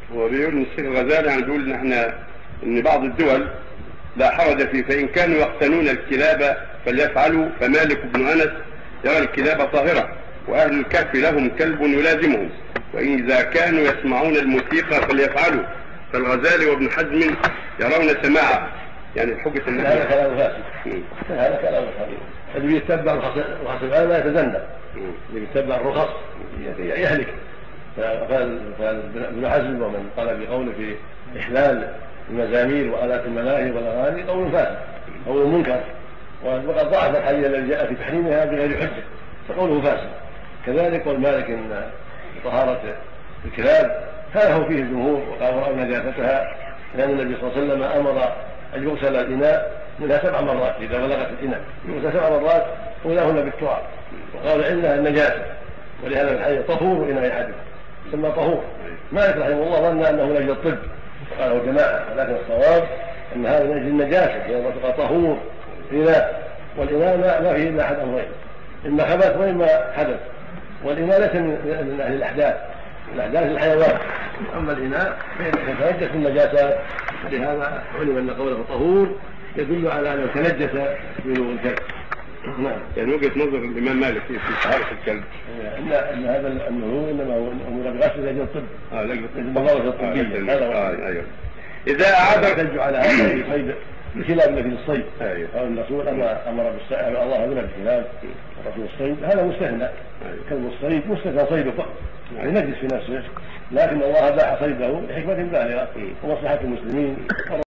هو بيقول ان الشيخ الغزالي يعني بيقول ان بعض الدول لا حرج فيه، فان كانوا يقتنون الكلاب فليفعلوا، فمالك بن انس يرى الكلاب طاهره، واهل الكهف لهم كلب يلازمهم، واذا كانوا يسمعون الموسيقى فليفعلوا، فالغزالي وابن حزم يرون سماعه، يعني حجه النبي. هذا كلام فاسد. هذا كلام فاسد. الذي يتبع رخص الآن لا يتزندق، الذي يتبع الرخص يهلك. فابن حزم ومن قال بقوله في إحلال المزامير وآلات الملاهي والأغاني قول فاسد، قول منكر، وقد ضعف الحديث الذي جاء في تحريمها بغير حجة، فقوله فاسد. كذلك قول مالك إن طهارة الكلاب خالفوا فيه الجمهور وقالوا رأوا نجاستها، لأن النبي صلى الله عليه وسلم أمر أن يغسل الإناء منها 7 مرات إذا بلغت الإناء، يغسل 7 مرات أولاهن بالتراب، وقالوا إنها النجاسة، ولهذا الحديث طهور إناء أحدكم ثم طهور. مالك رحمه الله ظن أنه من أجل الطب وقاله جماعة، ولكن الصواب أن هذا من أجل النجاسة، لأنه تبقى طهور إناء، والإناء ما فيه إلا أحد أمرين، إما خبث وإما حدث، والإناء ليس من أهل الأحداث، الأحداث الحيوان، أما الإناء فيتنجس النجاسات، لهذا علم أن قوله طهور يدل على أنه تنجس من الكلب. نعم. يعني وجهة نظر الإمام مالك في طهارة الكلب أن هذا النهور إنما هو أمور بغسل لأجل الطب، لأجل البغاوة الطبية. أيوه. إذا أعاد يحتج على هذا في صيد الكلاب التي في الصيد، قال الرسول أمر بالصيد، الله أذن بالكلاب ورسول الصيد، هذا مستثنى، كلب الصيد مستثنى صيده فقط، يعني نجس في نفسه، لكن الله باح صيده لحكمة بالغة ومصلحة المسلمين.